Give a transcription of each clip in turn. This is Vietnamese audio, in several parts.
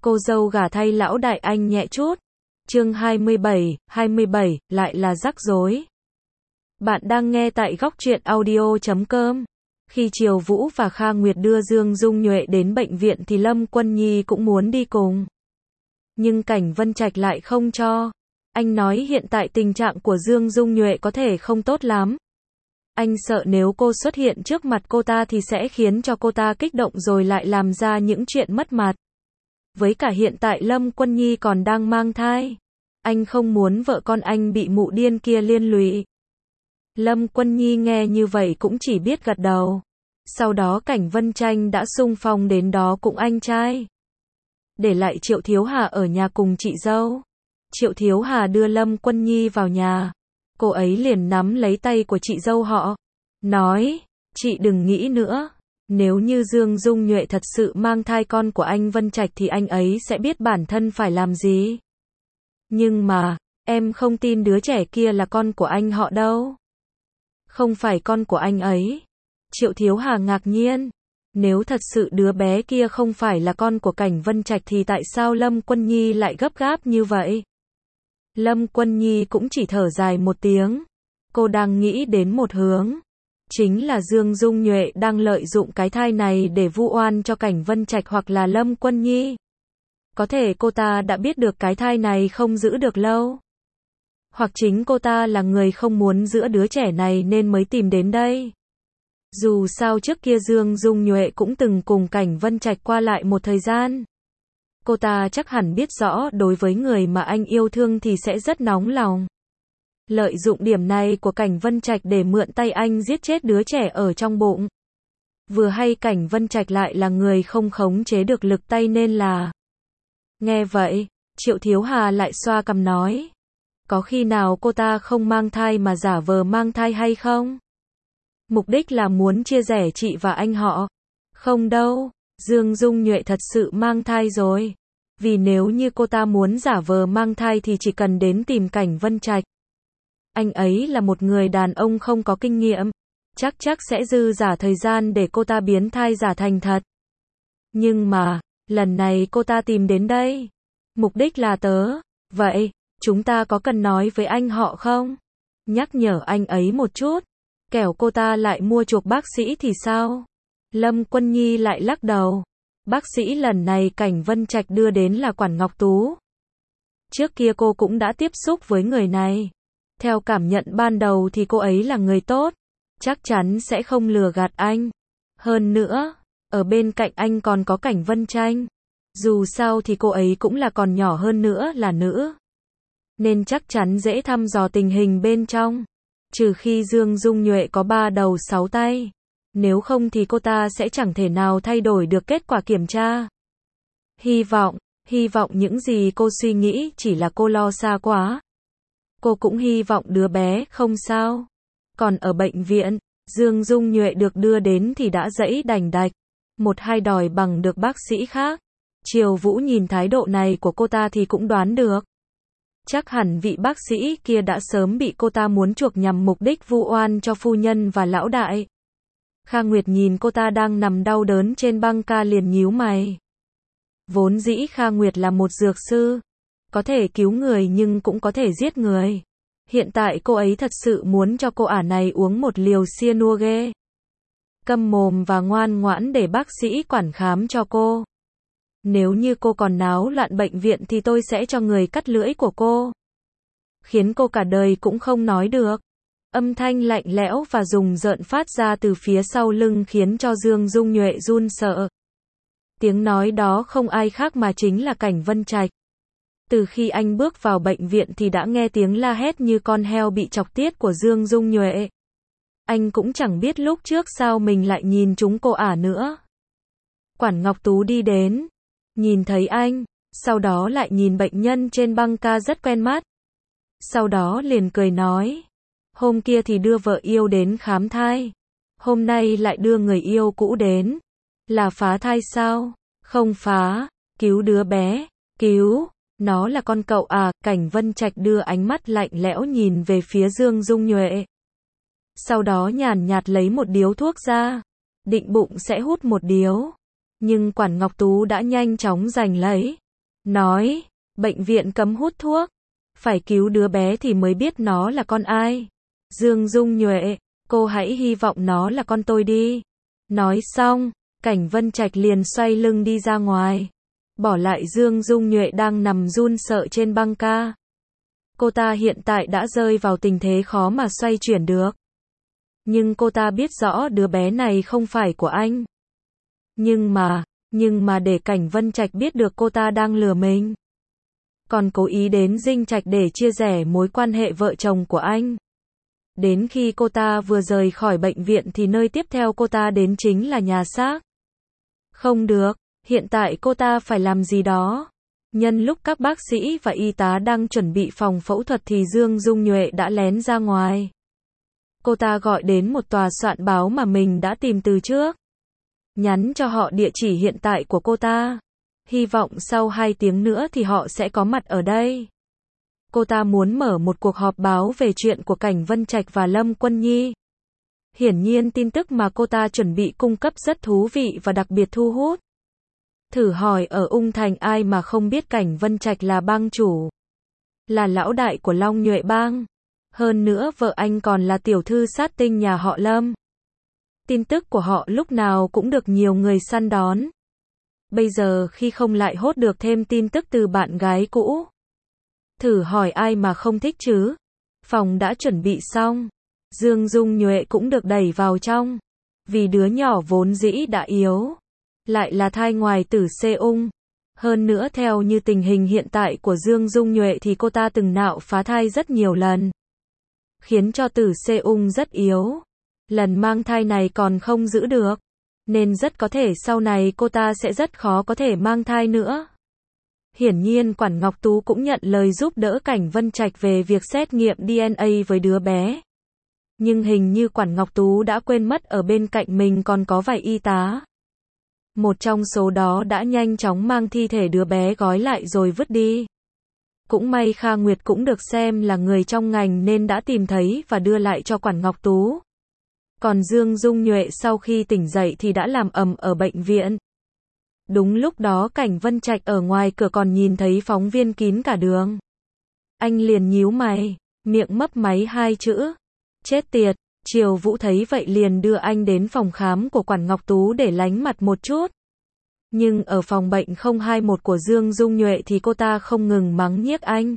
Cô dâu gả thay lão đại anh nhẹ chút. Chương 27, lại là rắc rối. Bạn đang nghe tại góc truyện audio.com. Khi Triều Vũ và Kha Nguyệt đưa Dương Dung Nhuệ đến bệnh viện thì Lâm Quân Nhi cũng muốn đi cùng. Nhưng Cảnh Vân Trạch lại không cho. Anh nói hiện tại tình trạng của Dương Dung Nhuệ có thể không tốt lắm. Anh sợ nếu cô xuất hiện trước mặt cô ta thì sẽ khiến cho cô ta kích động rồi lại làm ra những chuyện mất mặt. Với cả hiện tại Lâm Quân Nhi còn đang mang thai. Anh không muốn vợ con anh bị mụ điên kia liên lụy. Lâm Quân Nhi nghe như vậy cũng chỉ biết gật đầu. Sau đó Cảnh Vân Tranh đã xung phong đến đó cùng anh trai. Để lại Triệu Thiếu Hà ở nhà cùng chị dâu. Triệu Thiếu Hà đưa Lâm Quân Nhi vào nhà. Cô ấy liền nắm lấy tay của chị dâu họ. Nói, chị đừng nghĩ nữa. Nếu như Dương Dung Nhuệ thật sự mang thai con của anh Vân Trạch thì anh ấy sẽ biết bản thân phải làm gì. Nhưng mà, em không tin đứa trẻ kia là con của anh họ đâu. Không phải con của anh ấy. Triệu Thiếu Hà ngạc nhiên. Nếu thật sự đứa bé kia không phải là con của Cảnh Vân Trạch thì tại sao Lâm Quân Nhi lại gấp gáp như vậy? Lâm Quân Nhi cũng chỉ thở dài một tiếng. Cô đang nghĩ đến một hướng. Chính là Dương Dung Nhuệ đang lợi dụng cái thai này để vu oan cho Cảnh Vân Trạch hoặc là Lâm Quân Nhi. Có thể cô ta đã biết được cái thai này không giữ được lâu. Hoặc chính cô ta là người không muốn giữ đứa trẻ này nên mới tìm đến đây. Dù sao trước kia Dương Dung Nhuệ cũng từng cùng Cảnh Vân Trạch qua lại một thời gian. Cô ta chắc hẳn biết rõ đối với người mà anh yêu thương thì sẽ rất nóng lòng. Lợi dụng điểm này của Cảnh Vân Trạch để mượn tay anh giết chết đứa trẻ ở trong bụng. Vừa hay Cảnh Vân Trạch lại là người không khống chế được lực tay nên là. Nghe vậy, Triệu Thiếu Hà lại xoa cằm nói. Có khi nào cô ta không mang thai mà giả vờ mang thai hay không? Mục đích là muốn chia rẽ chị và anh họ. Không đâu, Dương Dung Nhuệ thật sự mang thai rồi. Vì nếu như cô ta muốn giả vờ mang thai thì chỉ cần đến tìm Cảnh Vân Trạch. Anh ấy là một người đàn ông không có kinh nghiệm. Chắc sẽ dư giả thời gian để cô ta biến thai giả thành thật. Nhưng mà, lần này cô ta tìm đến đây. Mục đích là vậy, chúng ta có cần nói với anh họ không? Nhắc nhở anh ấy một chút. Kẻo cô ta lại mua chuộc bác sĩ thì sao? Lâm Quân Nhi lại lắc đầu. Bác sĩ lần này Cảnh Vân Trạch đưa đến là Quản Ngọc Tú. Trước kia cô cũng đã tiếp xúc với người này. Theo cảm nhận ban đầu thì cô ấy là người tốt. Chắc chắn sẽ không lừa gạt anh. Hơn nữa, ở bên cạnh anh còn có Cảnh Vân Tranh. Dù sao thì cô ấy cũng là còn nhỏ hơn nữa là nữ. Nên chắc chắn dễ thăm dò tình hình bên trong. Trừ khi Dương Dung Nhuệ có 3 đầu 6 tay. Nếu không thì cô ta sẽ chẳng thể nào thay đổi được kết quả kiểm tra. Hy vọng những gì cô suy nghĩ chỉ là cô lo xa quá. Cô cũng hy vọng đứa bé không sao. Còn ở bệnh viện, Dương Dung Nhuệ được đưa đến thì đã dẫy đành đạch. Một hai đòi bằng được bác sĩ khác. Triều Vũ nhìn thái độ này của cô ta thì cũng đoán được. Chắc hẳn vị bác sĩ kia đã sớm bị cô ta muốn chuộc nhằm mục đích vu oan cho phu nhân và lão đại. Kha Nguyệt nhìn cô ta đang nằm đau đớn trên băng ca liền nhíu mày. Vốn dĩ Kha Nguyệt là một dược sư. Có thể cứu người nhưng cũng có thể giết người. Hiện tại cô ấy thật sự muốn cho cô ả này uống một liều cyanure. Câm mồm và ngoan ngoãn để bác sĩ quản khám cho cô. Nếu như cô còn náo loạn bệnh viện thì tôi sẽ cho người cắt lưỡi của cô. Khiến cô cả đời cũng không nói được. Âm thanh lạnh lẽo và rùng rợn phát ra từ phía sau lưng khiến cho Dương Dung Nhuệ run sợ. Tiếng nói đó không ai khác mà chính là Cảnh Vân Trạch. Từ khi anh bước vào bệnh viện thì đã nghe tiếng la hét như con heo bị chọc tiết của Dương Dung Nhuệ. Anh cũng chẳng biết lúc trước sao mình lại nhìn trúng cô ả nữa. Quản Ngọc Tú đi đến. Nhìn thấy anh, sau đó lại nhìn bệnh nhân trên băng ca rất quen mắt. Sau đó liền cười nói. Hôm kia thì đưa vợ yêu đến khám thai. Hôm nay lại đưa người yêu cũ đến. Là phá thai sao? Không phá. Cứu đứa bé. Cứu. Nó là con cậu à? Cảnh Vân Trạch đưa ánh mắt lạnh lẽo nhìn về phía Dương Dung Nhuệ. Sau đó nhàn nhạt lấy một điếu thuốc ra. Định bụng sẽ hút một điếu. Nhưng Quản Ngọc Tú đã nhanh chóng giành lấy. nói, bệnh viện cấm hút thuốc, phải cứu đứa bé thì mới biết nó là con ai. Dương Dung Nhuệ, cô hãy hy vọng nó là con tôi đi. Nói xong, Cảnh Vân Trạch liền xoay lưng đi ra ngoài, bỏ lại Dương Dung Nhuệ đang nằm run sợ trên băng ca. Cô ta hiện tại đã rơi vào tình thế khó mà xoay chuyển được. Nhưng cô ta biết rõ đứa bé này không phải của anh. Nhưng mà để Cảnh Vân Trạch biết được cô ta đang lừa mình, còn cố ý đến Dinh Trạch để chia rẽ mối quan hệ vợ chồng của anh. Đến khi cô ta vừa rời khỏi bệnh viện thì nơi tiếp theo cô ta đến chính là nhà xác. Không được, hiện tại cô ta phải làm gì đó. Nhân lúc các bác sĩ và y tá đang chuẩn bị phòng phẫu thuật thì Dương Dung Nhuệ đã lén ra ngoài. Cô ta gọi đến một tòa soạn báo mà mình đã tìm từ trước, nhắn cho họ địa chỉ hiện tại của cô ta. Hy vọng sau 2 tiếng nữa thì họ sẽ có mặt ở đây. Cô ta muốn mở một cuộc họp báo về chuyện của Cảnh Vân Trạch và Lâm Quân Nhi. Hiển nhiên tin tức mà cô ta chuẩn bị cung cấp rất thú vị và đặc biệt thu hút. Thử hỏi ở Ung Thành ai mà không biết Cảnh Vân Trạch là bang chủ, là lão đại của Long Nhuệ bang. Hơn nữa vợ anh còn là tiểu thư sát tinh nhà họ Lâm. Tin tức của họ lúc nào cũng được nhiều người săn đón. Bây giờ khi không lại hốt được thêm tin tức từ bạn gái cũ. Thử hỏi ai mà không thích chứ. Phòng đã chuẩn bị xong, Dương Dung Nhuệ cũng được đẩy vào trong. Vì đứa nhỏ vốn dĩ đã yếu, lại là thai ngoài tử xê ung. Hơn nữa theo như tình hình hiện tại của Dương Dung Nhuệ thì cô ta từng nạo phá thai rất nhiều lần, khiến cho tử xê ung rất yếu. Lần mang thai này còn không giữ được, nên rất có thể sau này cô ta sẽ rất khó có thể mang thai nữa. Hiển nhiên Quản Ngọc Tú cũng nhận lời giúp đỡ Cảnh Vân Trạch về việc xét nghiệm DNA với đứa bé. Nhưng hình như Quản Ngọc Tú đã quên mất ở bên cạnh mình còn có vài y tá. Một trong số đó đã nhanh chóng mang thi thể đứa bé gói lại rồi vứt đi. Cũng may Kha Nguyệt cũng được xem là người trong ngành nên đã tìm thấy và đưa lại cho Quản Ngọc Tú. Còn Dương Dung Nhuệ sau khi tỉnh dậy thì đã làm ầm ở bệnh viện. Đúng lúc đó Cảnh Vân Trạch ở ngoài cửa còn nhìn thấy phóng viên kín cả đường. Anh liền nhíu mày, miệng mấp máy 2 chữ. Chết tiệt. Triều Vũ thấy vậy liền đưa anh đến phòng khám của Quản Ngọc Tú để lánh mặt một chút. Nhưng ở phòng bệnh 021 của Dương Dung Nhuệ thì cô ta không ngừng mắng nhiếc anh.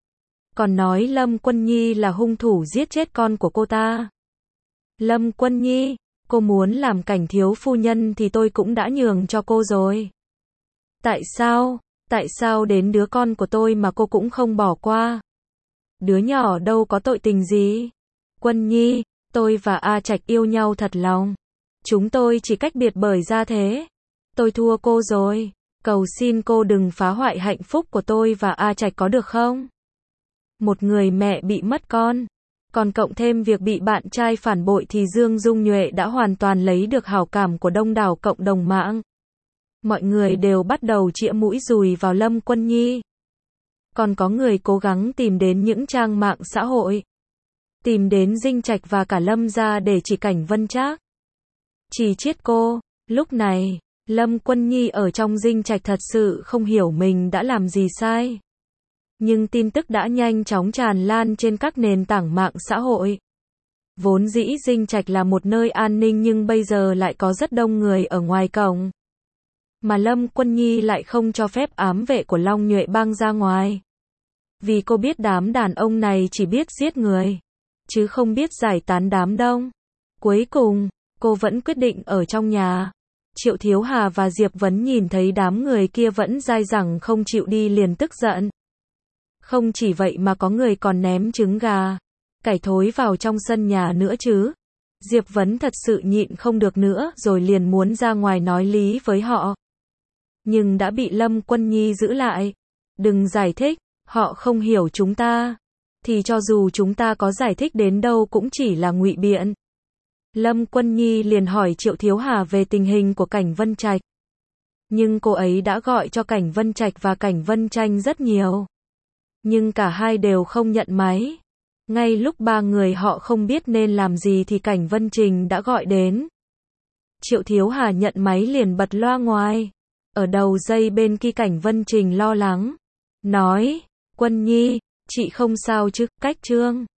Còn nói Lâm Quân Nhi là hung thủ giết chết con của cô ta. Lâm Quân Nhi, cô muốn làm Cảnh thiếu phu nhân thì tôi cũng đã nhường cho cô rồi. Tại sao đến đứa con của tôi mà cô cũng không bỏ qua? Đứa nhỏ đâu có tội tình gì. Quân Nhi, tôi và A Trạch yêu nhau thật lòng. Chúng tôi chỉ cách biệt bởi gia thế. Tôi thua cô rồi. Cầu xin cô đừng phá hoại hạnh phúc của tôi và A Trạch có được không? Một người mẹ bị mất con, còn cộng thêm việc bị bạn trai phản bội thì Dương Dung Nhuệ đã hoàn toàn lấy được hảo cảm của đông đảo cộng đồng mạng. Mọi người đều bắt đầu chĩa mũi dùi vào Lâm Quân Nhi. Còn có người cố gắng tìm đến những trang mạng xã hội, tìm đến Dinh Trạch và cả Lâm gia để chỉ Cảnh Vân Trác. Chỉ chết cô. Lúc này, Lâm Quân Nhi ở trong Dinh Trạch thật sự không hiểu mình đã làm gì sai. Nhưng tin tức đã nhanh chóng tràn lan trên các nền tảng mạng xã hội. Vốn dĩ Dinh Trạch là một nơi an ninh nhưng bây giờ lại có rất đông người ở ngoài cổng. Mà Lâm Quân Nhi lại không cho phép ám vệ của Long Nhuệ bang ra ngoài. Vì cô biết đám đàn ông này chỉ biết giết người, chứ không biết giải tán đám đông. Cuối cùng, cô vẫn quyết định ở trong nhà. Triệu Thiếu Hà và Diệp Vấn nhìn thấy đám người kia vẫn dai dẳng không chịu đi liền tức giận. Không chỉ vậy mà có người còn ném trứng gà, cải thối vào trong sân nhà nữa chứ. Diệp Vấn thật sự nhịn không được nữa rồi liền muốn ra ngoài nói lý với họ. Nhưng đã bị Lâm Quân Nhi giữ lại. Đừng giải thích, họ không hiểu chúng ta. Thì cho dù chúng ta có giải thích đến đâu cũng chỉ là ngụy biện. Lâm Quân Nhi liền hỏi Triệu Thiếu Hà về tình hình của Cảnh Vân Trạch. Nhưng cô ấy đã gọi cho Cảnh Vân Trạch và Cảnh Vân Tranh rất nhiều. Nhưng cả hai đều không nhận máy. Ngay lúc ba người họ không biết nên làm gì thì Cảnh Vân Trình đã gọi đến. Triệu Thiếu Hà nhận máy liền bật loa ngoài. Ở đầu dây bên kia Cảnh Vân Trình lo lắng. Nói, Quân Nhi, chị không sao chứ, cách Trương